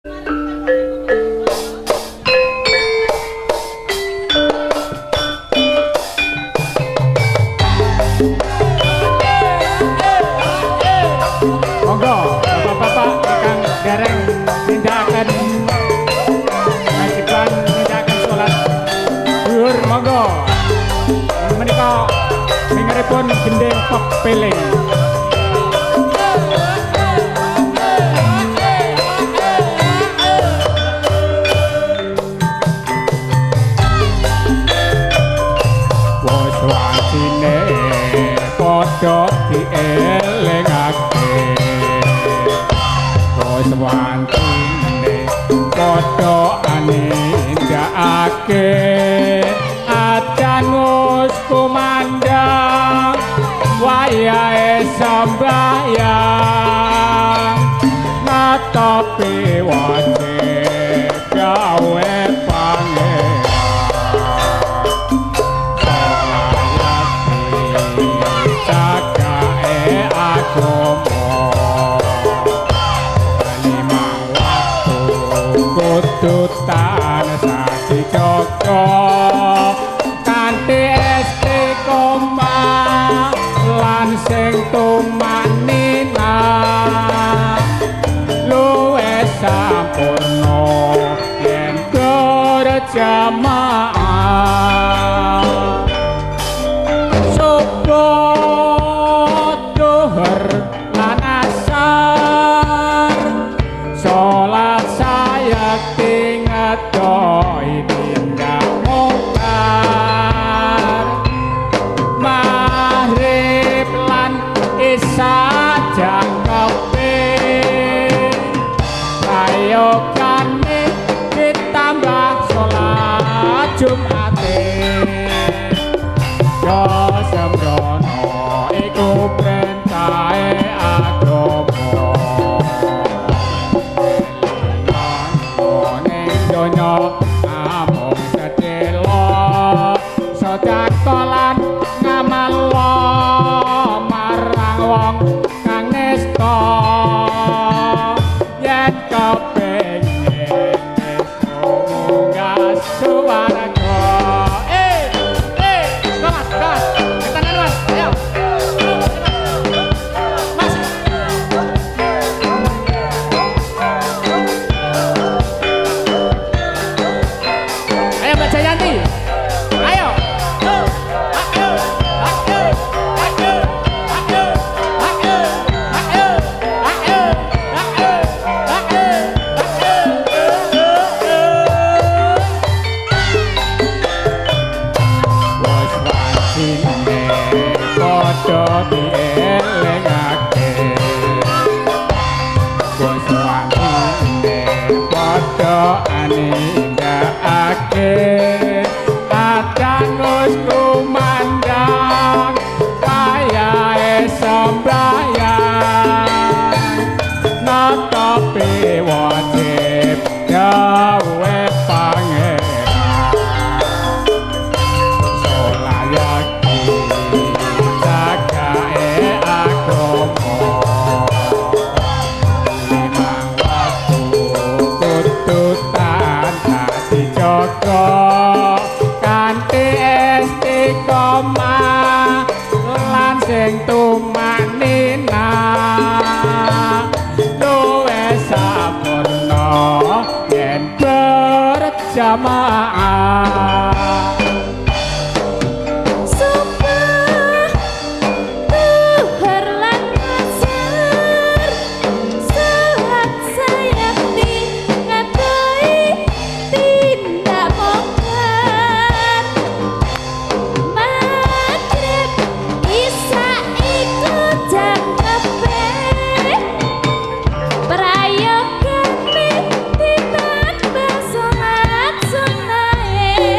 pun gendeng pepeling wis wantine padha dielingake wis wantine padha anindakake adan wis kumandang wayahe sembahyang ngatopi wajib gawe pangeran cagae agama limang waktu kudu tansah dijaga sing tumanina luwih sampurna yen berjamaah subuh duhur lan asar salat sayekti ngedohi tindak mungkar maghrib saja kopi ayo kami ditambah sholat Jumate yo sembrono iku perintahe agama ning donya amung sedelo sedekah lan ngamal wong kang nesta yen kepengin munggah swarga kelas ketanan mas ayo mas ayo Mbak Jayanti ayo padha dielingake wis wantine padha anindakake adan wis kumandang wayahe sembahyang natopi wajib gawe pangeran solayaki kanthi istiqomah lan sing tumanina luwih sampurna yen berjamaah Prayoga mi tinambah sholat sunnah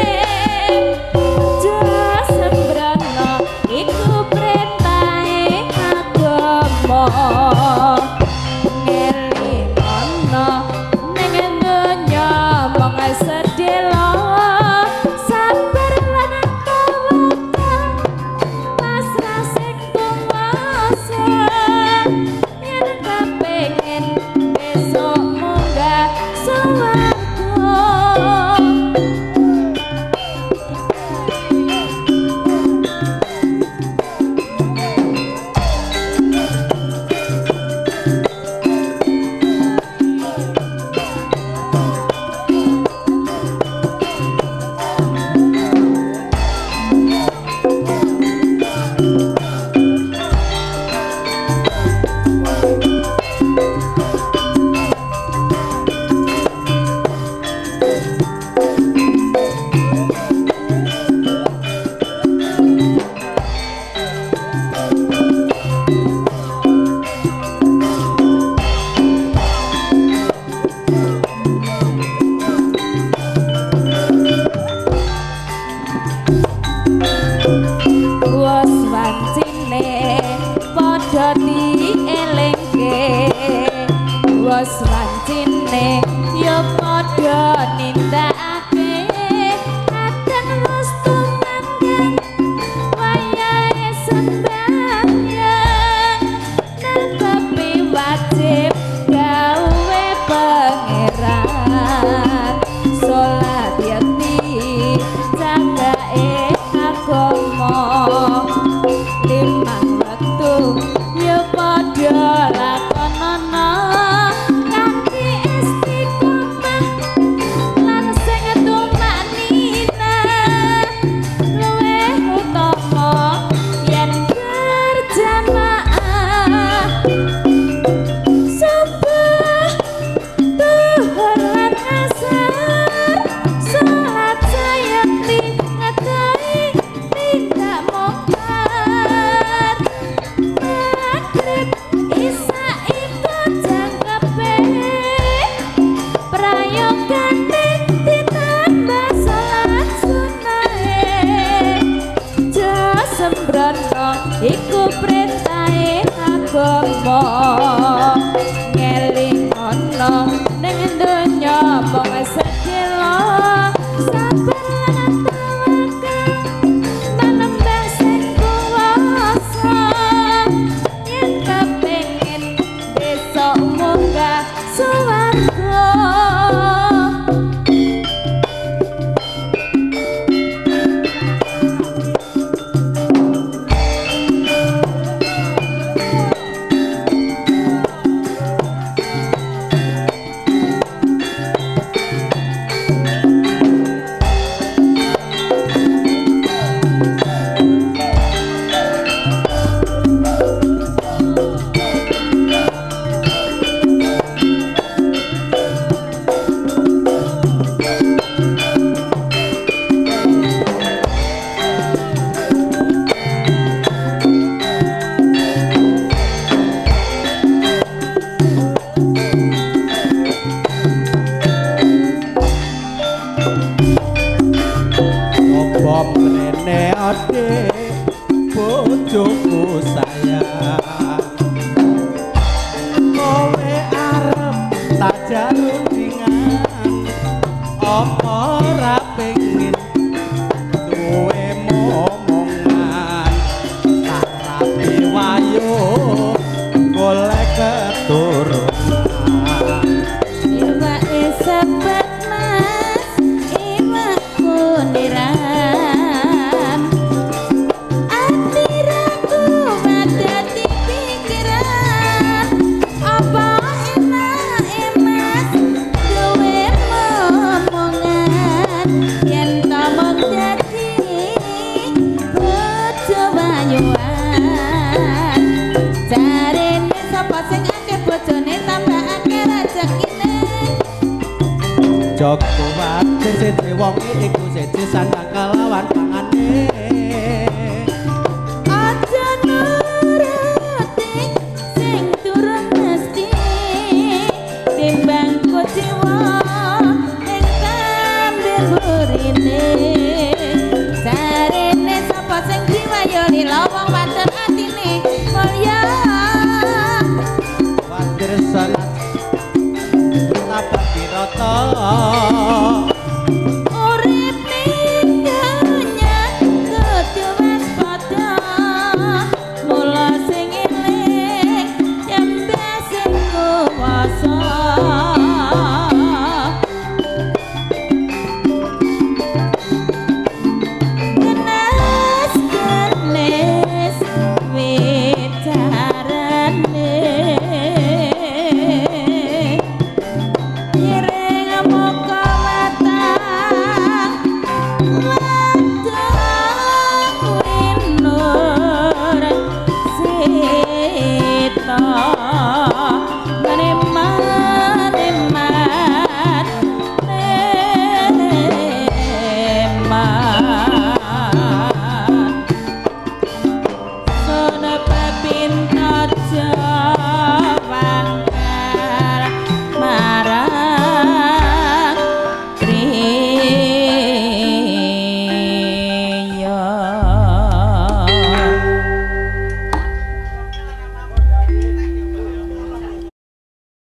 janjine yo padha nindakake adan wis tumanggang wayahe sembahyang netepi wajib gawe pangeran salat yakti jagae agama limang wektu yo padha lakonana kanthi istiqomah lan sing tumanina luwih utama yen berjamaah subuh duhur lan asar salat sayekti ngedahi tindak mungkar maghrib isa iku jangkepe prayogane ditambah salat sunahe aja sembrono iku perintahe agama ngeling ana ning donya mung sedelo sabar lan tawakal manembah sing kuwasa yen kepengin besok munggah swarga. Bom rene ade bojoku sayang kowe arep tak jarundingan apa ora pengin duwe momongan tak rapi wayo golek keturunan Iwake sepet mas, iwak kundiran ati ragu wadati pikiran apa enak mas duwe momongan yen tamong dadi bojo wayuan jarene sapa sing akeh bojone tambah akeh rezekine Joko wate sete wong iku sete sandang kelawan pangane aja nuruti sing durung mesti timbang kuciwa